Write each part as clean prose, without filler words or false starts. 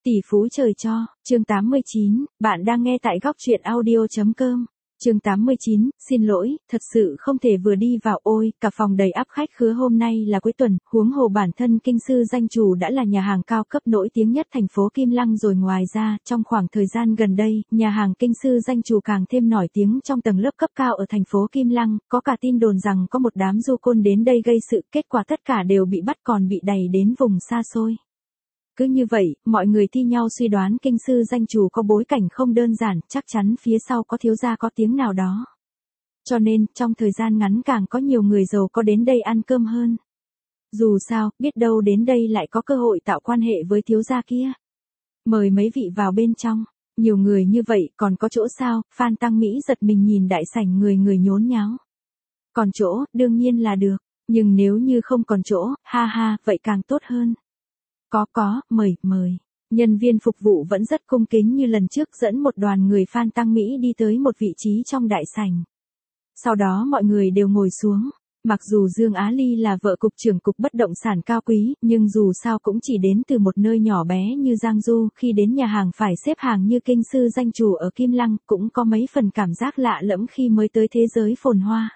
Tỷ phú trời cho, chương 89, bạn đang nghe tại góc truyện audio.com. Chương 89, xin lỗi, thật sự không thể vừa đi vào ôi, cả phòng đầy ắp khách khứa hôm nay là cuối tuần, huống hồ bản thân kinh sư danh chủ đã là nhà hàng cao cấp nổi tiếng nhất thành phố Kim Lăng rồi ngoài ra, trong khoảng thời gian gần đây, nhà hàng kinh sư danh chủ càng thêm nổi tiếng trong tầng lớp cấp cao ở thành phố Kim Lăng, có cả tin đồn rằng có một đám du côn đến đây gây sự, kết quả tất cả đều bị bắt còn bị đày đến vùng xa xôi. Cứ như vậy, mọi người thi nhau suy đoán kinh sư danh chủ có bối cảnh không đơn giản, chắc chắn phía sau có thiếu gia có tiếng nào đó. Cho nên, trong thời gian ngắn càng có nhiều người giàu có đến đây ăn cơm hơn. Dù sao, biết đâu đến đây lại có cơ hội tạo quan hệ với thiếu gia kia. Mời mấy vị vào bên trong. Nhiều người như vậy còn có chỗ sao? Phan Tăng Mỹ giật mình nhìn đại sảnh người nhốn nháo. Còn chỗ, đương nhiên là được. Nhưng nếu như không còn chỗ, ha ha, vậy càng tốt hơn. Có, mời. Nhân viên phục vụ vẫn rất cung kính như lần trước dẫn một đoàn người Phan Tăng Mỹ đi tới một vị trí trong đại sảnh. Sau đó mọi người đều ngồi xuống. Mặc dù Dương Á Ly là vợ cục trưởng cục bất động sản cao quý, nhưng dù sao cũng chỉ đến từ một nơi nhỏ bé như Giang Du, khi đến nhà hàng phải xếp hàng như kinh sư danh chủ ở Kim Lăng, cũng có mấy phần cảm giác lạ lẫm khi mới tới thế giới phồn hoa.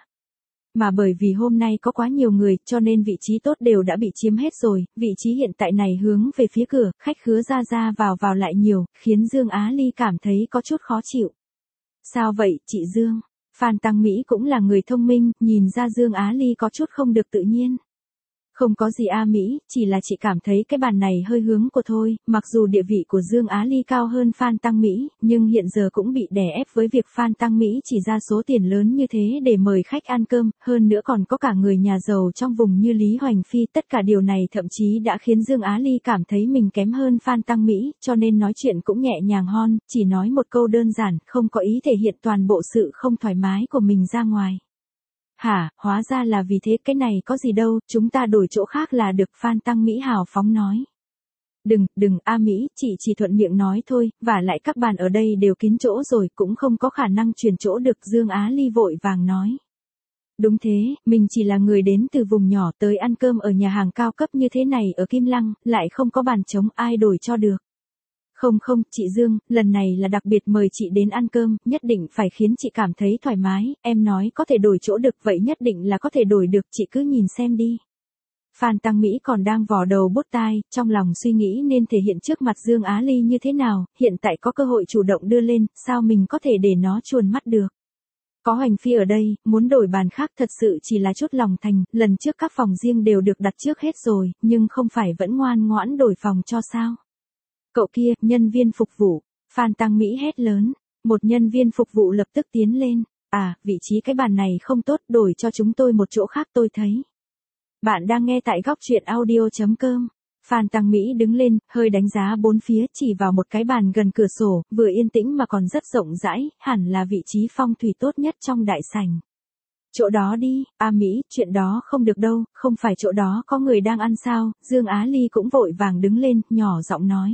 Mà bởi vì hôm nay có quá nhiều người cho nên vị trí tốt đều đã bị chiếm hết rồi, vị trí hiện tại này hướng về phía cửa, khách khứa ra vào lại nhiều, khiến Dương Á Ly cảm thấy có chút khó chịu. Sao vậy, chị Dương? Phan Tăng Mỹ cũng là người thông minh, nhìn ra Dương Á Ly có chút không được tự nhiên. Không có gì Mỹ, chỉ là chị cảm thấy cái bàn này hơi hướng của thôi, mặc dù địa vị của Dương Á Ly cao hơn Phan Tăng Mỹ, nhưng hiện giờ cũng bị đè ép với việc Phan Tăng Mỹ chỉ ra số tiền lớn như thế để mời khách ăn cơm, hơn nữa còn có cả người nhà giàu trong vùng như Lý Hoành Phi, tất cả điều này thậm chí đã khiến Dương Á Ly cảm thấy mình kém hơn Phan Tăng Mỹ, cho nên nói chuyện cũng nhẹ nhàng hon, chỉ nói một câu đơn giản, không có ý thể hiện toàn bộ sự không thoải mái của mình ra ngoài. Hả, hóa ra là vì thế, cái này có gì đâu, chúng ta đổi chỗ khác là được, Phan Tăng Mỹ hào phóng nói. Đừng, Mỹ, chị chỉ thuận miệng nói thôi, và lại các bàn ở đây đều kín chỗ rồi, cũng không có khả năng chuyển chỗ được, Dương Á Ly vội vàng nói. Đúng thế, mình chỉ là người đến từ vùng nhỏ tới ăn cơm ở nhà hàng cao cấp như thế này ở Kim Lăng, lại không có bàn trống, ai đổi cho được. Không, chị Dương, lần này là đặc biệt mời chị đến ăn cơm, nhất định phải khiến chị cảm thấy thoải mái, em nói có thể đổi chỗ được vậy nhất định là có thể đổi được, chị cứ nhìn xem đi. Phan Tăng Mỹ còn đang vò đầu bứt tai, trong lòng suy nghĩ nên thể hiện trước mặt Dương Á Ly như thế nào, hiện tại có cơ hội chủ động đưa lên, sao mình có thể để nó chuồn mắt được. Có Hoành Phi ở đây, muốn đổi bàn khác thật sự chỉ là chút lòng thành, lần trước các phòng riêng đều được đặt trước hết rồi, nhưng không phải vẫn ngoan ngoãn đổi phòng cho sao. Cậu kia, nhân viên phục vụ, Phan Tăng Mỹ hét lớn, một nhân viên phục vụ lập tức tiến lên, vị trí cái bàn này không tốt, đổi cho chúng tôi một chỗ khác tôi thấy. Bạn đang nghe tại góc truyện audio.com. Phan Tăng Mỹ đứng lên, hơi đánh giá bốn phía, chỉ vào một cái bàn gần cửa sổ, vừa yên tĩnh mà còn rất rộng rãi, hẳn là vị trí phong thủy tốt nhất trong đại sảnh. Chỗ đó đi, Mỹ, chuyện đó không được đâu, không phải chỗ đó có người đang ăn sao, Dương Á Ly cũng vội vàng đứng lên, nhỏ giọng nói.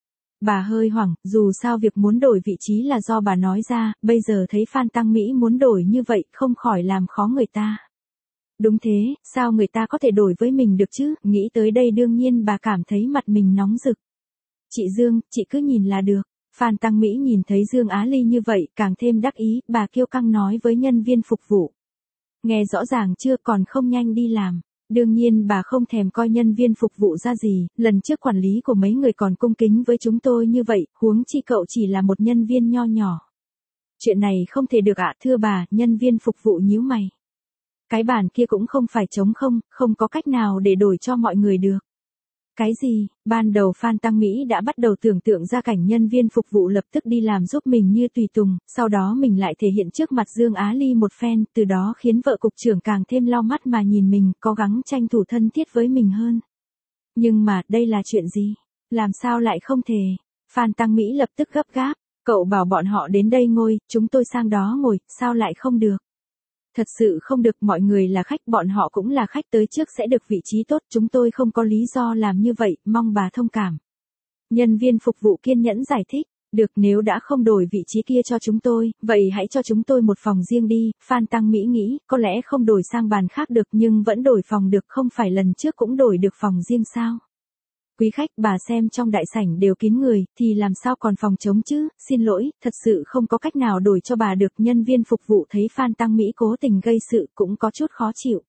Bà hơi hoảng, dù sao việc muốn đổi vị trí là do bà nói ra, bây giờ thấy Phan Tăng Mỹ muốn đổi như vậy, không khỏi làm khó người ta. Đúng thế, sao người ta có thể đổi với mình được chứ, nghĩ tới đây đương nhiên bà cảm thấy mặt mình nóng rực. Chị Dương, chị cứ nhìn là được. Phan Tăng Mỹ nhìn thấy Dương Á Ly như vậy, càng thêm đắc ý, bà kiêu căng nói với nhân viên phục vụ. Nghe rõ ràng chưa, còn không nhanh đi làm. Đương nhiên bà không thèm coi nhân viên phục vụ ra gì, lần trước quản lý của mấy người còn cung kính với chúng tôi như vậy, huống chi cậu chỉ là một nhân viên nho nhỏ. Chuyện này không thể được ạ, thưa bà, nhân viên phục vụ nhíu mày. Cái bàn kia cũng không phải trống không có cách nào để đổi cho mọi người được. Cái gì, ban đầu Phan Tăng Mỹ đã bắt đầu tưởng tượng ra cảnh nhân viên phục vụ lập tức đi làm giúp mình như tùy tùng, sau đó mình lại thể hiện trước mặt Dương Á Ly một phen, từ đó khiến vợ cục trưởng càng thêm lau mắt mà nhìn mình, cố gắng tranh thủ thân thiết với mình hơn. Nhưng mà, đây là chuyện gì? Làm sao lại không thể? Phan Tăng Mỹ lập tức gấp gáp, cậu bảo bọn họ đến đây ngồi, chúng tôi sang đó ngồi, sao lại không được? Thật sự không được, mọi người là khách, bọn họ cũng là khách, tới trước sẽ được vị trí tốt, chúng tôi không có lý do làm như vậy, mong bà thông cảm. Nhân viên phục vụ kiên nhẫn giải thích, được, nếu đã không đổi vị trí kia cho chúng tôi, vậy hãy cho chúng tôi một phòng riêng đi. Phan Tăng Mỹ nghĩ, có lẽ không đổi sang bàn khác được nhưng vẫn đổi phòng được, không phải lần trước cũng đổi được phòng riêng sao? Quý khách, bà xem trong đại sảnh đều kín người, thì làm sao còn phòng trống chứ, xin lỗi, thật sự không có cách nào đổi cho bà được. Nhân viên phục vụ thấy Phan Tăng Mỹ cố tình gây sự cũng có chút khó chịu.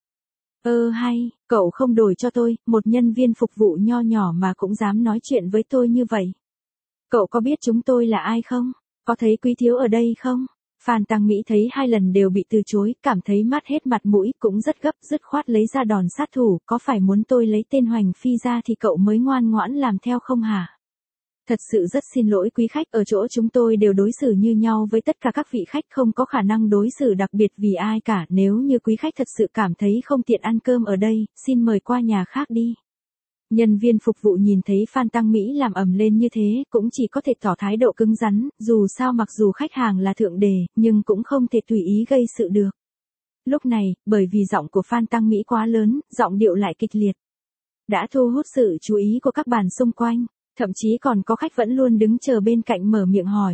Hay, cậu không đổi cho tôi, một nhân viên phục vụ nho nhỏ mà cũng dám nói chuyện với tôi như vậy. Cậu có biết chúng tôi là ai không? Có thấy quý thiếu ở đây không? Phan Tăng Mỹ thấy 2 lần đều bị từ chối, cảm thấy mất hết mặt mũi, cũng rất gấp, dứt khoát lấy ra đòn sát thủ, có phải muốn tôi lấy tên Hoành Phi ra thì cậu mới ngoan ngoãn làm theo không hả? Thật sự rất xin lỗi quý khách, ở chỗ chúng tôi đều đối xử như nhau với tất cả các vị khách, không có khả năng đối xử đặc biệt vì ai cả. Nếu như quý khách thật sự cảm thấy không tiện ăn cơm ở đây, xin mời qua nhà khác đi. Nhân viên phục vụ nhìn thấy Phan Tăng Mỹ làm ầm lên như thế, cũng chỉ có thể tỏ thái độ cứng rắn, dù sao mặc dù khách hàng là thượng đề, nhưng cũng không thể tùy ý gây sự được. Lúc này, bởi vì giọng của Phan Tăng Mỹ quá lớn, giọng điệu lại kịch liệt, đã thu hút sự chú ý của các bàn xung quanh, thậm chí còn có khách vẫn luôn đứng chờ bên cạnh mở miệng hỏi.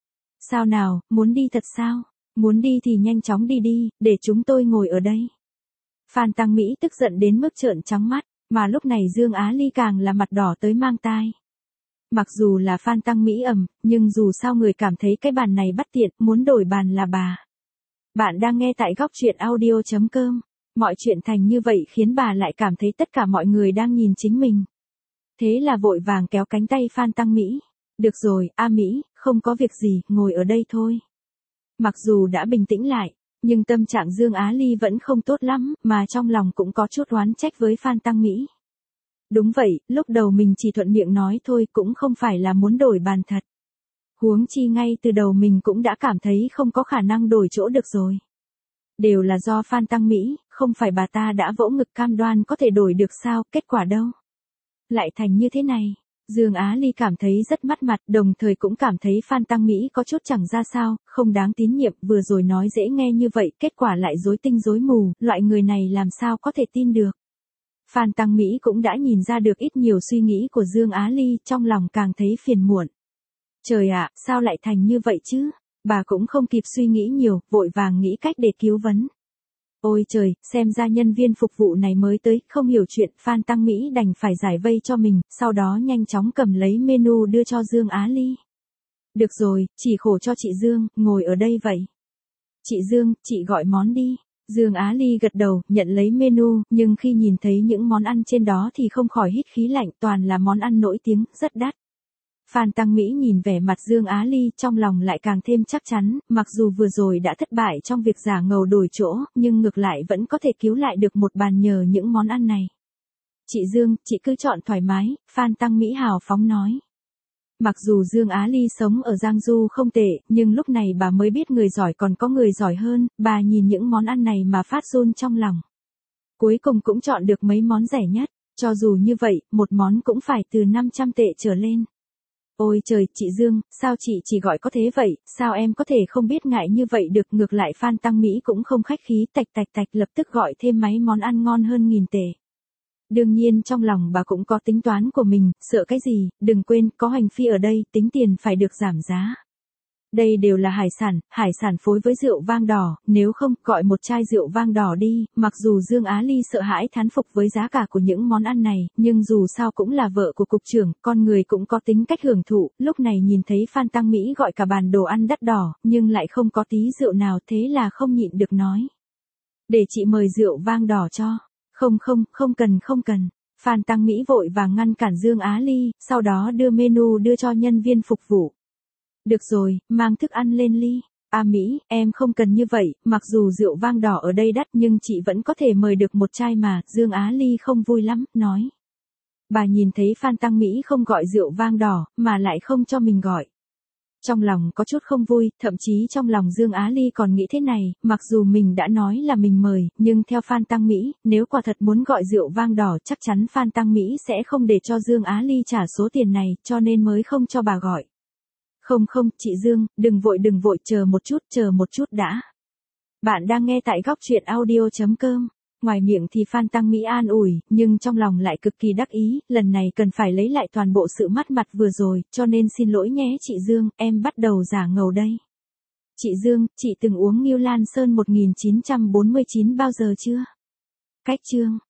Sao nào, muốn đi thật sao? Muốn đi thì nhanh chóng đi đi, để chúng tôi ngồi ở đây. Phan Tăng Mỹ tức giận đến mức trợn trắng mắt. Mà lúc này Dương Á Ly càng là mặt đỏ tới mang tai. Mặc dù là Phan Tăng Mỹ nhưng dù sao người cảm thấy cái bàn này bất tiện, muốn đổi bàn là bà. Bạn đang nghe tại góc truyện audio.com. Mọi chuyện thành như vậy khiến bà lại cảm thấy tất cả mọi người đang nhìn chính mình. Thế là vội vàng kéo cánh tay Phan Tăng Mỹ. Được rồi, Mỹ, không có việc gì, ngồi ở đây thôi. Mặc dù đã bình tĩnh lại, nhưng tâm trạng Dương Á Ly vẫn không tốt lắm, mà trong lòng cũng có chút oán trách với Phan Tăng Mỹ. Đúng vậy, lúc đầu mình chỉ thuận miệng nói thôi, cũng không phải là muốn đổi bàn thật. Huống chi ngay từ đầu mình cũng đã cảm thấy không có khả năng đổi chỗ được rồi. Đều là do Phan Tăng Mỹ, không phải bà ta đã vỗ ngực cam đoan có thể đổi được sao, kết quả đâu. Lại thành như thế này. Dương Á Ly cảm thấy rất mất mặt, đồng thời cũng cảm thấy Phan Tăng Mỹ có chút chẳng ra sao, không đáng tín nhiệm, vừa rồi nói dễ nghe như vậy, kết quả lại rối tinh rối mù, loại người này làm sao có thể tin được. Phan Tăng Mỹ cũng đã nhìn ra được ít nhiều suy nghĩ của Dương Á Ly, trong lòng càng thấy phiền muộn. Trời ạ, sao lại thành như vậy chứ? Bà cũng không kịp suy nghĩ nhiều, vội vàng nghĩ cách để cứu vấn. Ôi trời, xem ra nhân viên phục vụ này mới tới, không hiểu chuyện, Phan Tăng Mỹ đành phải giải vây cho mình, sau đó nhanh chóng cầm lấy menu đưa cho Dương Á Ly. Được rồi, chỉ khổ cho chị Dương, ngồi ở đây vậy. Chị Dương, chị gọi món đi. Dương Á Ly gật đầu, nhận lấy menu, nhưng khi nhìn thấy những món ăn trên đó thì không khỏi hít khí lạnh, toàn là món ăn nổi tiếng, rất đắt. Phan Tăng Mỹ nhìn vẻ mặt Dương Á Ly, trong lòng lại càng thêm chắc chắn, mặc dù vừa rồi đã thất bại trong việc giả ngầu đổi chỗ, nhưng ngược lại vẫn có thể cứu lại được một bàn nhờ những món ăn này. Chị Dương, chị cứ chọn thoải mái, Phan Tăng Mỹ hào phóng nói. Mặc dù Dương Á Ly sống ở Giang Du không tệ, nhưng lúc này bà mới biết người giỏi còn có người giỏi hơn, bà nhìn những món ăn này mà phát run trong lòng. Cuối cùng cũng chọn được mấy món rẻ nhất, cho dù như vậy, một món cũng phải từ 500 tệ trở lên. Ôi trời, chị Dương, sao chị chỉ gọi có thế vậy, sao em có thể không biết ngại như vậy được, ngược lại Phan Tăng Mỹ cũng không khách khí, tạch lập tức gọi thêm mấy món ăn ngon hơn 1000 tệ. Đương nhiên trong lòng bà cũng có tính toán của mình, sợ cái gì, đừng quên, có Hoành Phi ở đây, tính tiền phải được giảm giá. Đây đều là hải sản phối với rượu vang đỏ, nếu không, gọi một chai rượu vang đỏ đi. Mặc dù Dương Á Ly sợ hãi thán phục với giá cả của những món ăn này, nhưng dù sao cũng là vợ của cục trưởng, con người cũng có tính cách hưởng thụ, lúc này nhìn thấy Phan Tăng Mỹ gọi cả bàn đồ ăn đắt đỏ, nhưng lại không có tí rượu nào, thế là không nhịn được nói. Để chị mời rượu vang đỏ cho. Không cần. Phan Tăng Mỹ vội vàng ngăn cản Dương Á Ly, sau đó đưa menu đưa cho nhân viên phục vụ. Được rồi, mang thức ăn lên ly. Mỹ, em không cần như vậy, mặc dù rượu vang đỏ ở đây đắt nhưng chị vẫn có thể mời được một chai mà, Dương Á Ly không vui lắm, nói. Bà nhìn thấy Phan Tăng Mỹ không gọi rượu vang đỏ, mà lại không cho mình gọi. Trong lòng có chút không vui, thậm chí trong lòng Dương Á Ly còn nghĩ thế này, mặc dù mình đã nói là mình mời, nhưng theo Phan Tăng Mỹ, nếu quả thật muốn gọi rượu vang đỏ chắc chắn Phan Tăng Mỹ sẽ không để cho Dương Á Ly trả số tiền này, cho nên mới không cho bà gọi. Không, chị Dương, đừng vội, chờ một chút đã. Bạn đang nghe tại góc truyện audio.com. Ngoài miệng thì Phan Tăng Mỹ an ủi, nhưng trong lòng lại cực kỳ đắc ý, lần này cần phải lấy lại toàn bộ sự mất mặt vừa rồi, cho nên xin lỗi nhé chị Dương, em bắt đầu giả ngầu đây. Chị Dương, chị từng uống Ngưu Lan Sơn 1949 bao giờ chưa? Cách chương